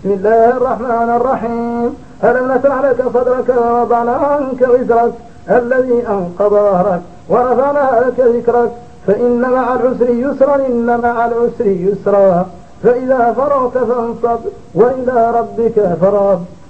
بسم الله الرحمن الرحيم. ألم نشرح لك صدرك ووضعنا عنك وزرك الذي أنقض ظهرك ورفعنا لك ذكرك فإن مع العسر يسرا إن مع العسر يسرا فإذا فرغت فانصب وإلى ربك فارغب.